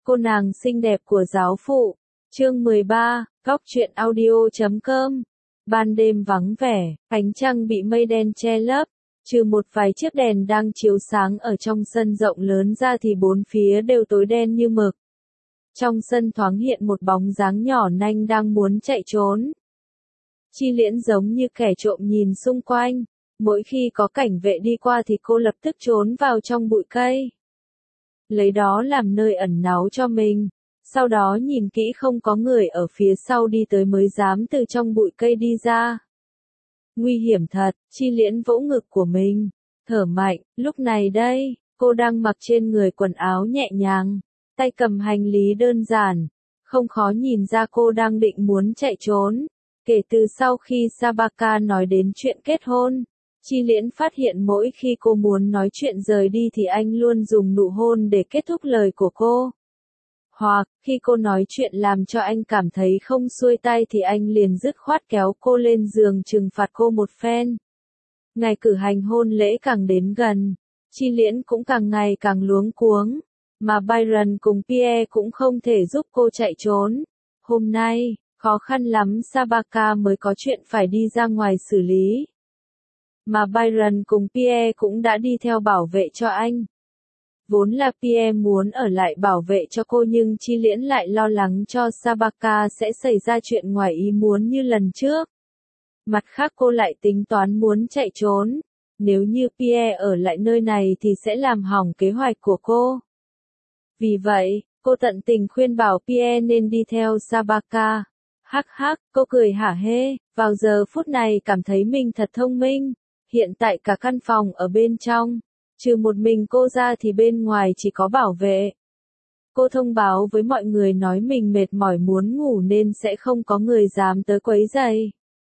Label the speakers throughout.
Speaker 1: Cô nàng xinh đẹp của giáo phụ. Chương 13, góc truyện audio.com. Ban đêm vắng vẻ, ánh trăng bị mây đen che lấp, trừ một vài chiếc đèn đang chiếu sáng ở trong sân rộng lớn ra thì bốn phía đều tối đen như mực. Trong sân thoáng hiện một bóng dáng nhỏ nanh đang muốn chạy trốn. Chi Liễn giống như kẻ trộm nhìn xung quanh, mỗi khi có cảnh vệ đi qua thì cô lập tức trốn vào trong bụi cây, lấy đó làm nơi ẩn náu cho mình, sau đó nhìn kỹ không có người ở phía sau đi tới mới dám từ trong bụi cây đi ra. Nguy hiểm thật, Chi Liễn vỗ ngực của mình, thở mạnh, lúc này đây, cô đang mặc trên người quần áo nhẹ nhàng, tay cầm hành lý đơn giản, không khó nhìn ra cô đang định muốn chạy trốn. Kể từ sau khi Sabaka nói đến chuyện kết hôn, Chi Liễn phát hiện mỗi khi cô muốn nói chuyện rời đi thì anh luôn dùng nụ hôn để kết thúc lời của cô. Hoặc, khi cô nói chuyện làm cho anh cảm thấy không xuôi tay thì anh liền dứt khoát kéo cô lên giường trừng phạt cô một phen. Ngày cử hành hôn lễ càng đến gần, Chi Liễn cũng càng ngày càng luống cuống, mà Byron cùng Pierre cũng không thể giúp cô chạy trốn. Hôm nay, khó khăn lắm Sabaka mới có chuyện phải đi ra ngoài xử lý. Mà Byron cùng Pierre cũng đã đi theo bảo vệ cho anh. Vốn là Pierre muốn ở lại bảo vệ cho cô nhưng Chi Liễn lại lo lắng cho Sabaka sẽ xảy ra chuyện ngoài ý muốn như lần trước. Mặt khác cô lại tính toán muốn chạy trốn. Nếu như Pierre ở lại nơi này thì sẽ làm hỏng kế hoạch của cô. Vì vậy, cô tận tình khuyên bảo Pierre nên đi theo Sabaka. Hắc hắc, cô cười hả hê, vào giờ phút này cảm thấy mình thật thông minh. Hiện tại cả căn phòng ở bên trong, trừ một mình cô ra thì bên ngoài chỉ có bảo vệ. Cô thông báo với mọi người nói mình mệt mỏi muốn ngủ nên sẽ không có người dám tới quấy rầy.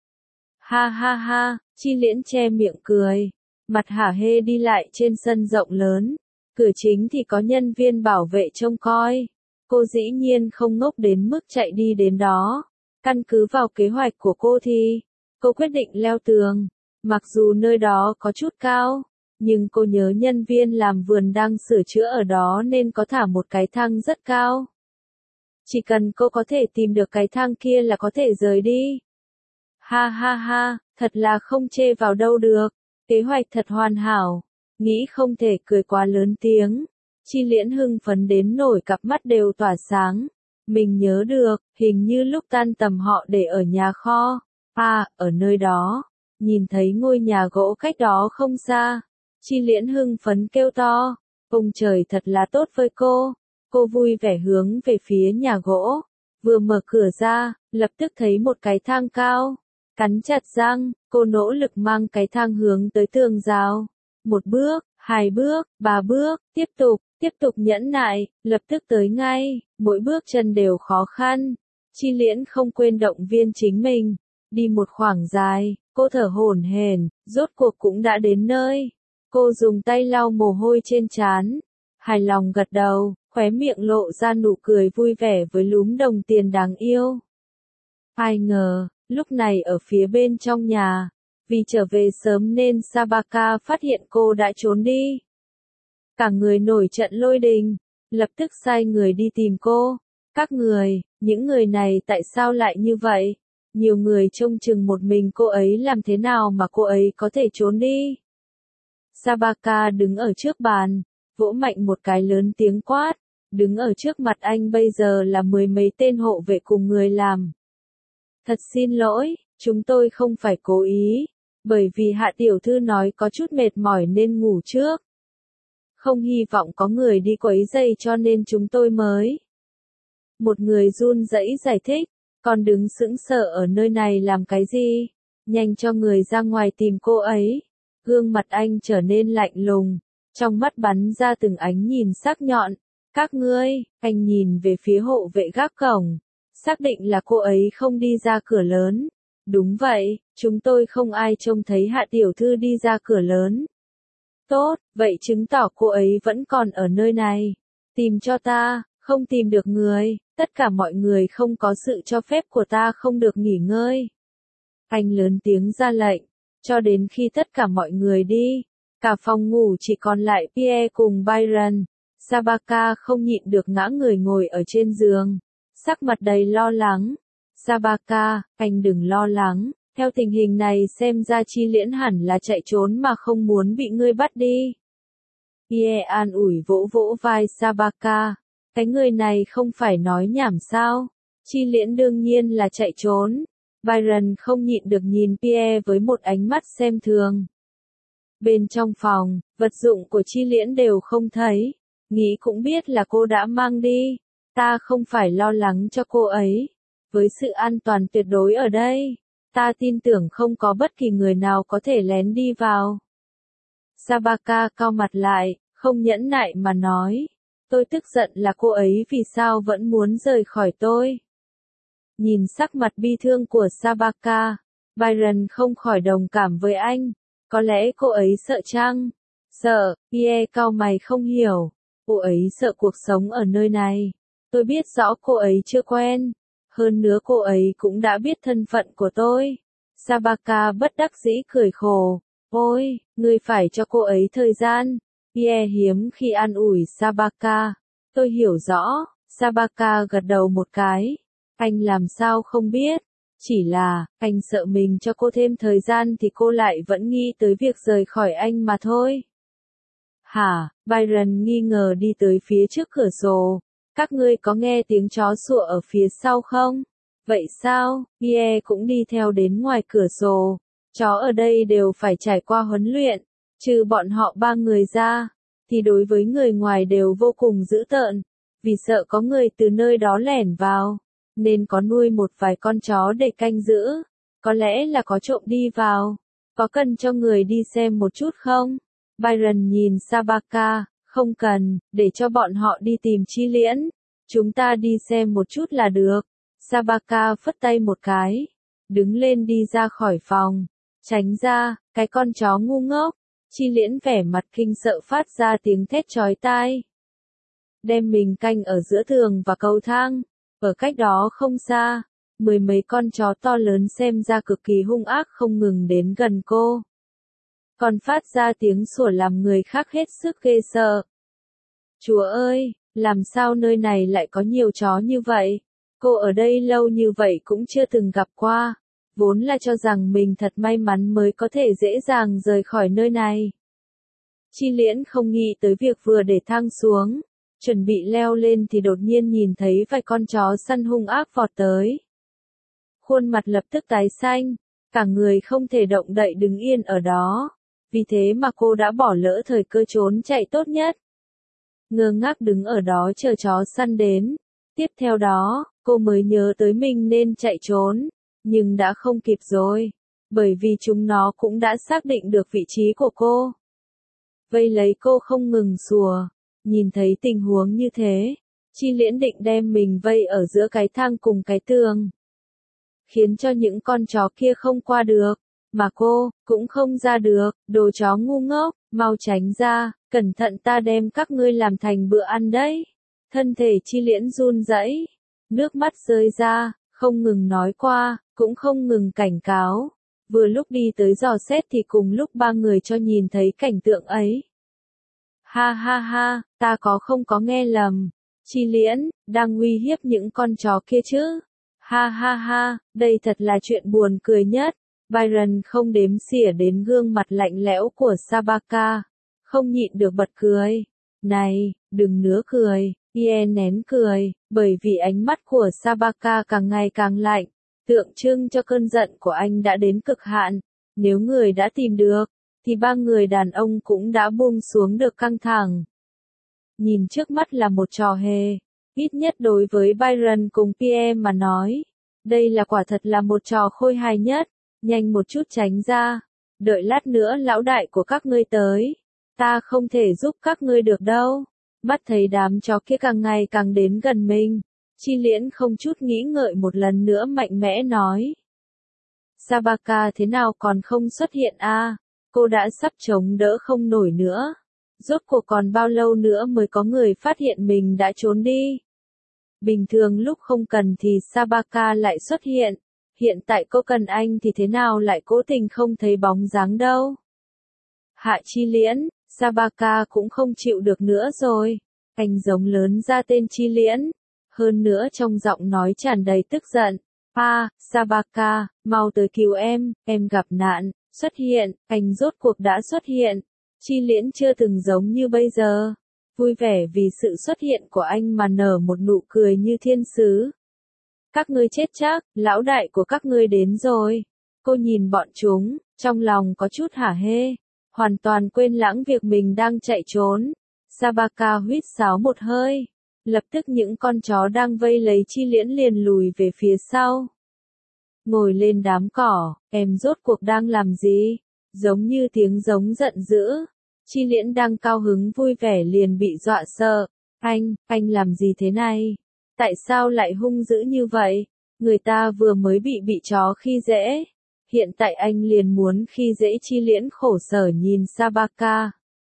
Speaker 1: Ha ha ha, Chi Liễn che miệng cười, mặt hả hê đi lại trên sân rộng lớn. Cửa chính thì có nhân viên bảo vệ trông coi. Cô dĩ nhiên không ngốc đến mức chạy đi đến đó. Căn cứ vào kế hoạch của cô thì, cô quyết định leo tường. Mặc dù nơi đó có chút cao, nhưng cô nhớ nhân viên làm vườn đang sửa chữa ở đó nên có thả một cái thang rất cao. Chỉ cần cô có thể tìm được cái thang kia là có thể rời đi. Ha ha ha, thật là không chê vào đâu được. Kế hoạch thật hoàn hảo. Nghĩ không thể cười quá lớn tiếng. Chi Liễn hưng phấn đến nổi cặp mắt đều tỏa sáng. Mình nhớ được, hình như lúc tan tầm họ để ở nhà kho. À, ở nơi đó. Nhìn thấy ngôi nhà gỗ cách đó không xa. Chi Liễn hưng phấn kêu to. Ông trời thật là tốt với cô. Cô vui vẻ hướng về phía nhà gỗ. Vừa mở cửa ra, lập tức thấy một cái thang cao. Cắn chặt răng, cô nỗ lực mang cái thang hướng tới tường rào. Một bước, hai bước, ba bước, tiếp tục nhẫn nại, lập tức tới ngay, mỗi bước chân đều khó khăn. Chi Liễn không quên động viên chính mình. Đi một khoảng dài, cô thở hổn hển, rốt cuộc cũng đã đến nơi. Cô dùng tay lau mồ hôi trên trán, hài lòng gật đầu, khóe miệng lộ ra nụ cười vui vẻ với lúm đồng tiền đáng yêu. Ai ngờ, lúc này ở phía bên trong nhà, vì trở về sớm nên Sabaka phát hiện cô đã trốn đi. Cả người nổi trận lôi đình, lập tức sai người đi tìm cô. Các người, những người này tại sao lại như vậy? Nhiều người trông chừng một mình cô ấy làm thế nào mà cô ấy có thể trốn đi? Sabaka đứng ở trước bàn, vỗ mạnh một cái lớn tiếng quát. Đứng ở trước mặt anh bây giờ là mười mấy tên hộ vệ cùng người làm. Thật xin lỗi, chúng tôi không phải cố ý, bởi vì Hạ tiểu thư nói có chút mệt mỏi nên ngủ trước. Không hy vọng có người đi quấy rầy cho nên chúng tôi mới. Một người run rẩy giải thích, còn đứng sững sờ ở nơi này làm cái gì? Nhanh cho người ra ngoài tìm cô ấy. Gương mặt anh trở nên lạnh lùng, trong mắt bắn ra từng ánh nhìn sắc nhọn. Các ngươi, anh nhìn về phía hộ vệ gác cổng, xác định là cô ấy không đi ra cửa lớn. Đúng vậy, chúng tôi không ai trông thấy Hạ tiểu thư đi ra cửa lớn. Tốt, vậy chứng tỏ cô ấy vẫn còn ở nơi này. Tìm cho ta, không tìm được người, tất cả mọi người không có sự cho phép của ta không được nghỉ ngơi. Anh lớn tiếng ra lệnh, cho đến khi tất cả mọi người đi, cả phòng ngủ chỉ còn lại Pierre cùng Byron. Sabaka không nhịn được ngã người ngồi ở trên giường, sắc mặt đầy lo lắng. Sabaka, anh đừng lo lắng, theo tình hình này xem ra Chi Liễn hẳn là chạy trốn mà không muốn bị ngươi bắt đi. Pie an ủi vỗ vỗ vai Sabaka, cái người này không phải nói nhảm sao, Chi Liễn đương nhiên là chạy trốn. Byron không nhịn được nhìn Pierre với một ánh mắt xem thường. Bên trong phòng, vật dụng của Chi Liễn đều không thấy, nghĩ cũng biết là cô đã mang đi, ta không phải lo lắng cho cô ấy. Với sự an toàn tuyệt đối ở đây, ta tin tưởng không có bất kỳ người nào có thể lén đi vào. Sabaka cau mặt lại, không nhẫn nại mà nói, tôi tức giận là cô ấy vì sao vẫn muốn rời khỏi tôi. Nhìn sắc mặt bi thương của Sabaka, Byron không khỏi đồng cảm với anh, có lẽ cô ấy sợ chăng? Sợ, Pierre cau mày không hiểu, cô ấy sợ cuộc sống ở nơi này, tôi biết rõ cô ấy chưa quen. Hơn nữa cô ấy cũng đã biết thân phận của tôi. Sabaka bất đắc dĩ cười khổ. Ôi, ngươi phải cho cô ấy thời gian. Pierre hiếm khi an ủi Sabaka. Tôi hiểu rõ. Sabaka gật đầu một cái. Anh làm sao không biết. Chỉ là, anh sợ mình cho cô thêm thời gian thì cô lại vẫn nghĩ tới việc rời khỏi anh mà thôi. Hả? Byron nghi ngờ đi tới phía trước cửa sổ. Các ngươi có nghe tiếng chó sủa ở phía sau không? Vậy sao? Pierre cũng đi theo đến ngoài cửa sổ. Chó ở đây đều phải trải qua huấn luyện. Trừ bọn họ 3 người ra, thì đối với người ngoài đều vô cùng dữ tợn. Vì sợ có người từ nơi đó lẻn vào, nên có nuôi một vài con chó để canh giữ. Có lẽ là có trộm đi vào. Có cần cho người đi xem một chút không? Byron nhìn Sabaka. Không cần, để cho bọn họ đi tìm Chi Liễn. Chúng ta đi xem một chút là được. Sabaka phất tay một cái. Đứng lên đi ra khỏi phòng. Tránh ra, cái con chó ngu ngốc. Chi Liễn vẻ mặt kinh sợ phát ra tiếng thét chói tai. Đem mình canh ở giữa tường và cầu thang. Ở cách đó không xa, 10 mấy con chó to lớn xem ra cực kỳ hung ác không ngừng đến gần cô. Còn phát ra tiếng sủa làm người khác hết sức ghê sợ. Chúa ơi, làm sao nơi này lại có nhiều chó như vậy? Cô ở đây lâu như vậy cũng chưa từng gặp qua. Vốn là cho rằng mình thật may mắn mới có thể dễ dàng rời khỏi nơi này. Chi Liễn không nghĩ tới việc vừa để thang xuống, chuẩn bị leo lên thì đột nhiên nhìn thấy vài con chó săn hung ác vọt tới. Khuôn mặt lập tức tái xanh, cả người không thể động đậy đứng yên ở đó. Vì thế mà cô đã bỏ lỡ thời cơ trốn chạy tốt nhất. Ngơ ngác đứng ở đó chờ chó săn đến. Tiếp theo đó, cô mới nhớ tới mình nên chạy trốn, nhưng đã không kịp rồi, bởi vì chúng nó cũng đã xác định được vị trí của cô. Vây lấy cô không ngừng sủa, nhìn thấy tình huống như thế, Chi Liễn định đem mình vây ở giữa cái thang cùng cái tường, khiến cho những con chó kia không qua được, mà cô cũng không ra được. Đồ chó ngu ngốc, mau tránh ra, cẩn thận ta đem các ngươi làm thành bữa ăn đấy. Thân thể Chi Liễn run rẩy, nước mắt rơi ra, không ngừng nói qua, cũng không ngừng cảnh cáo. Vừa lúc đi tới dò xét thì cùng lúc 3 người cho nhìn thấy cảnh tượng ấy. Ha ha ha, ta không có nghe lầm. Chi Liễn, đang uy hiếp những con chó kia chứ? Ha ha ha, đây thật là chuyện buồn cười nhất. Byron không đếm xỉa đến gương mặt lạnh lẽo của Sabaka, không nhịn được bật cười. Này, đừng nữa cười. Pierre nén cười, bởi vì ánh mắt của Sabaka càng ngày càng lạnh, tượng trưng cho cơn giận của anh đã đến cực hạn. Nếu người đã tìm được, thì 3 người đàn ông cũng đã buông xuống được căng thẳng. Nhìn trước mắt là một trò hề, ít nhất đối với Byron cùng Pierre mà nói. Đây là quả thật là một trò khôi hài nhất, nhanh một chút tránh ra, đợi lát nữa lão đại của các ngươi tới. Ta không thể giúp các ngươi được đâu. Mắt thấy đám chó kia càng ngày càng đến gần mình, Chi Liễn không chút nghĩ ngợi một lần nữa mạnh mẽ nói. Sabaka thế nào còn không xuất hiện à? Cô đã sắp chống đỡ không nổi nữa. Rốt cuộc còn bao lâu nữa mới có người phát hiện mình đã trốn đi? Bình thường lúc không cần thì Sabaka lại xuất hiện. Hiện tại cô cần anh thì thế nào lại cố tình không thấy bóng dáng đâu? Hạ Chi Liễn, Sabaka cũng không chịu được nữa rồi. Anh giống lớn ra tên Chi Liễn. Hơn nữa trong giọng nói tràn đầy tức giận. Sabaka, mau tới cứu em gặp nạn, xuất hiện, anh rốt cuộc đã xuất hiện. Chi Liễn chưa từng giống như bây giờ. Vui vẻ vì sự xuất hiện của anh mà nở một nụ cười như thiên sứ. Các ngươi chết chắc, lão đại của các ngươi đến rồi. Cô nhìn bọn chúng, trong lòng có chút hả hê. Hoàn toàn quên lãng việc mình đang chạy trốn. Sabaka huýt sáo một hơi. Lập tức những con chó đang vây lấy Chi Liễn liền lùi về phía sau. Ngồi lên đám cỏ, em rốt cuộc đang làm gì? Giống như tiếng giống giận dữ. Chi Liễn đang cao hứng vui vẻ liền bị dọa sợ. Anh làm gì thế này? Tại sao lại hung dữ như vậy? Người ta vừa mới bị chó khi dễ. Hiện tại anh liền muốn khi dễ Chi Liễn khổ sở nhìn Sabaka.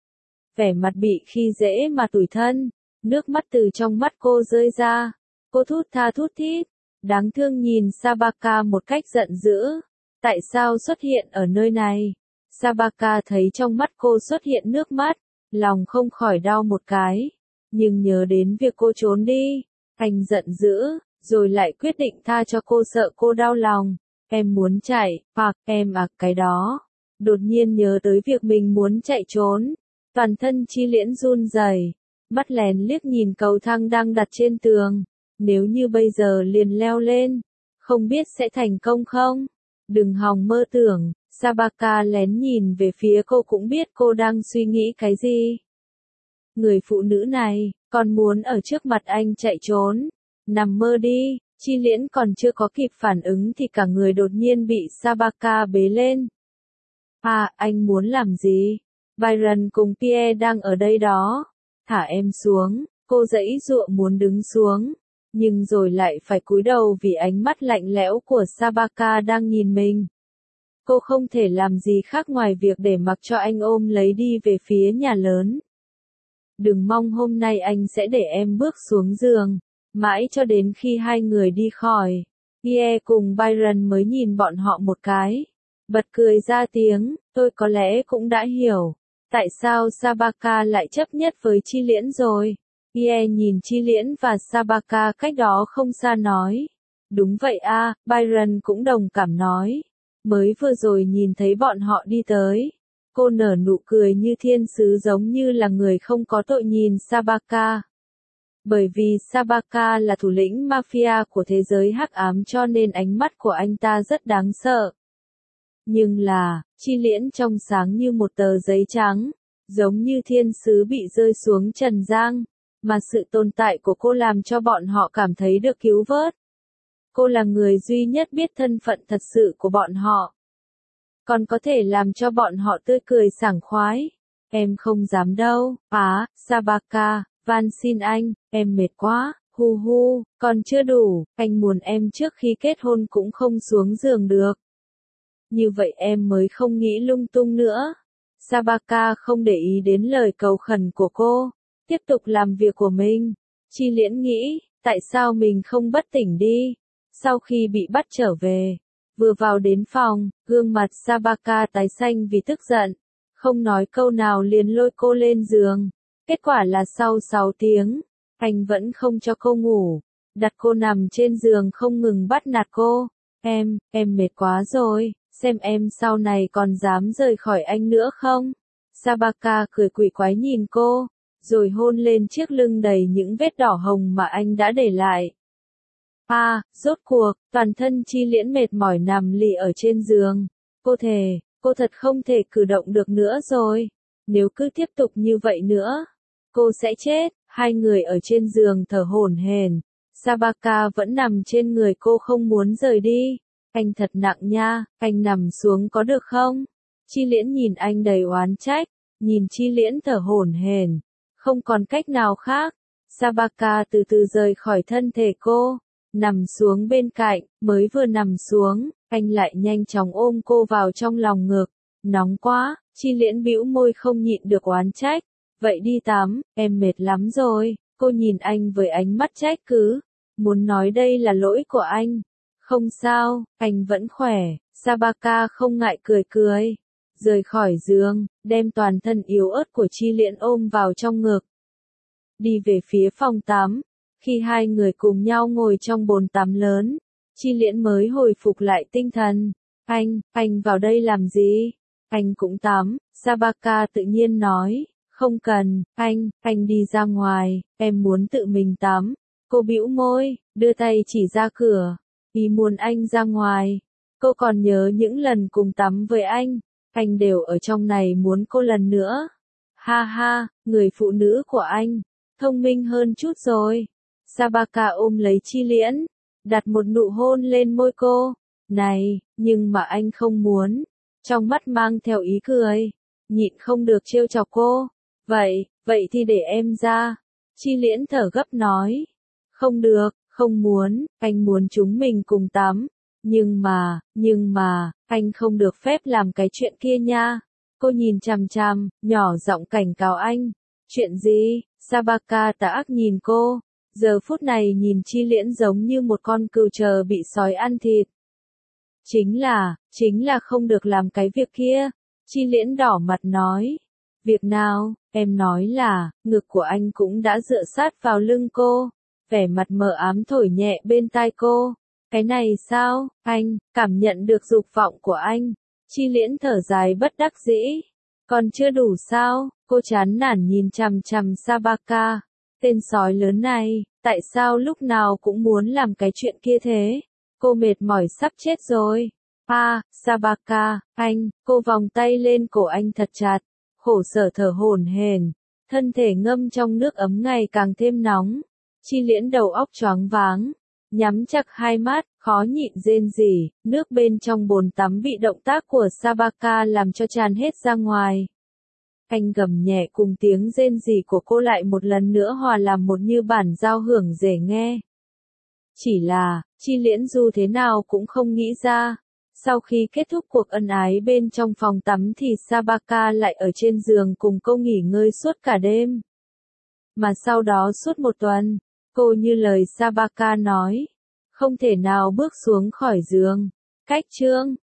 Speaker 1: Vẻ mặt bị khi dễ mà tủi thân. Nước mắt từ trong mắt cô rơi ra. Cô thút tha thút thít. Đáng thương nhìn Sabaka một cách giận dữ. Tại sao xuất hiện ở nơi này? Sabaka thấy trong mắt cô xuất hiện nước mắt. Lòng không khỏi đau một cái. Nhưng nhớ đến việc cô trốn đi. Anh giận dữ. Rồi lại quyết định tha cho cô sợ cô đau lòng. Em muốn chạy, hoặc em cái đó. Đột nhiên nhớ tới việc mình muốn chạy trốn. Toàn thân Chi Liễn run rẩy, mắt lén liếc nhìn cầu thang đang đặt trên tường. Nếu như bây giờ liền leo lên, không biết sẽ thành công không? Đừng hòng mơ tưởng. Sabaka lén nhìn về phía cô cũng biết cô đang suy nghĩ cái gì. Người phụ nữ này, còn muốn ở trước mặt anh chạy trốn. Nằm mơ đi. Chi Liễn còn chưa có kịp phản ứng thì cả người đột nhiên bị Sabaka bế lên. Anh muốn làm gì? Byron cùng Pierre đang ở đây đó. Thả em xuống. Cô giãy giụa muốn đứng xuống. Nhưng rồi lại phải cúi đầu vì ánh mắt lạnh lẽo của Sabaka đang nhìn mình. Cô không thể làm gì khác ngoài việc để mặc cho anh ôm lấy đi về phía nhà lớn. Đừng mong hôm nay anh sẽ để em bước xuống giường. Mãi cho đến khi hai người đi khỏi, Pierre cùng Byron mới nhìn bọn họ một cái. Bật cười ra tiếng, tôi có lẽ cũng đã hiểu. Tại sao Sabaka lại chấp nhất với Chi Liễn rồi? Pierre nhìn Chi Liễn và Sabaka cách đó không xa nói. Đúng vậy Byron cũng đồng cảm nói. Mới vừa rồi nhìn thấy bọn họ đi tới. Cô nở nụ cười như thiên sứ giống như là người không có tội nhìn Sabaka. Bởi vì Sabaka là thủ lĩnh mafia của thế giới hắc ám cho nên ánh mắt của anh ta rất đáng sợ. Nhưng là, Chi Liễn trong sáng như một tờ giấy trắng, giống như thiên sứ bị rơi xuống trần gian, mà sự tồn tại của cô làm cho bọn họ cảm thấy được cứu vớt. Cô là người duy nhất biết thân phận thật sự của bọn họ. Còn có thể làm cho bọn họ tươi cười sảng khoái. Em không dám đâu, Sabaka. Van xin anh, em mệt quá, còn chưa đủ, anh muốn em trước khi kết hôn cũng không xuống giường được. Như vậy em mới không nghĩ lung tung nữa. Sabaka không để ý đến lời cầu khẩn của cô, tiếp tục làm việc của mình. Chi Liễn nghĩ, tại sao mình không bất tỉnh đi? Sau khi bị bắt trở về, vừa vào đến phòng, gương mặt Sabaka tái xanh vì tức giận, không nói câu nào liền lôi cô lên giường. Kết quả là sau 6 tiếng, anh vẫn không cho cô ngủ, đặt cô nằm trên giường không ngừng bắt nạt cô. Em mệt quá rồi, xem em sau này còn dám rời khỏi anh nữa không? Sabaka cười quỷ quái nhìn cô, rồi hôn lên chiếc lưng đầy những vết đỏ hồng mà anh đã để lại. Rốt cuộc, toàn thân Chi Liễn mệt mỏi nằm lì ở trên giường. Cô thật không thể cử động được nữa rồi. Nếu cứ tiếp tục như vậy nữa, cô sẽ chết. Hai người ở trên giường thở hổn hển. Sabaka vẫn nằm trên người cô không muốn rời đi. Anh thật nặng nha, anh nằm xuống có được không? Chi Liễn nhìn anh đầy oán trách, nhìn Chi Liễn thở hổn hển, không còn cách nào khác. Sabaka từ từ rời khỏi thân thể cô, nằm xuống bên cạnh, mới vừa nằm xuống, anh lại nhanh chóng ôm cô vào trong lòng ngực. Nóng quá, Chi Liễn bĩu môi không nhịn được oán trách. Vậy đi tắm, em mệt lắm rồi. Cô nhìn anh với ánh mắt trách cứ, muốn nói đây là lỗi của anh. Không sao, anh vẫn khỏe. Sabaka không ngại cười cười, rời khỏi giường, đem toàn thân yếu ớt của Chi Liễn ôm vào trong ngực. đi về phía phòng tắm. Khi hai người cùng nhau ngồi trong bồn tắm lớn, Chi Liễn mới hồi phục lại tinh thần. Anh vào đây làm gì? Anh cũng tắm, Sabaka tự nhiên nói, không cần, anh đi ra ngoài, em muốn tự mình tắm. Cô bĩu môi, đưa tay chỉ ra cửa, ý muốn anh ra ngoài. Cô còn nhớ những lần cùng tắm với anh đều ở trong này muốn cô lần nữa. Ha ha, người phụ nữ của anh, thông minh hơn chút rồi. Sabaka ôm lấy Chi Liễn, đặt một nụ hôn lên môi cô. Này, nhưng mà anh không muốn. Trong mắt mang theo ý cười, nhịn không được trêu chọc cô. Vậy thì để em ra. Chi Liễn thở gấp nói. Không được, không muốn, anh muốn chúng mình cùng tắm. Nhưng mà, anh không được phép làm cái chuyện kia nha. Cô nhìn chằm chằm, nhỏ giọng cảnh cáo anh. Chuyện gì? Sabaka tà ác nhìn cô. Giờ phút này nhìn Chi Liễn giống như một con cừu chờ bị sói ăn thịt. Chính là không được làm cái việc kia. Chi Liễn đỏ mặt nói. Việc nào? Em nói là, ngực của anh cũng đã dựa sát vào lưng cô. Vẻ mặt mờ ám thổi nhẹ bên tai cô. Cái này sao? Anh, cảm nhận được dục vọng của anh. Chi Liễn thở dài bất đắc dĩ. Còn chưa đủ sao? Cô chán nản nhìn chằm chằm Sabaka. Tên sói lớn này, tại sao lúc nào cũng muốn làm cái chuyện kia thế? Cô mệt mỏi sắp chết rồi. Sabaka, cô vòng tay lên cổ anh thật chặt. Khổ sở thở hổn hển, thân thể ngâm trong nước ấm ngày càng thêm nóng. Chi Liễn đầu óc choáng váng, nhắm chặt hai mắt, khó nhịn rên rỉ, nước bên trong bồn tắm bị động tác của Sabaka làm cho tràn hết ra ngoài. Anh gầm nhẹ cùng tiếng rên rỉ của cô lại một lần nữa hòa làm một như bản giao hưởng dễ nghe. Chỉ là, Chi Liễn dù thế nào cũng không nghĩ ra. Sau khi kết thúc cuộc ân ái bên trong phòng tắm thì Sabaka lại ở trên giường cùng cô nghỉ ngơi suốt cả đêm. Mà sau đó suốt một tuần, cô như lời Sabaka nói, không thể nào bước xuống khỏi giường. Cách chương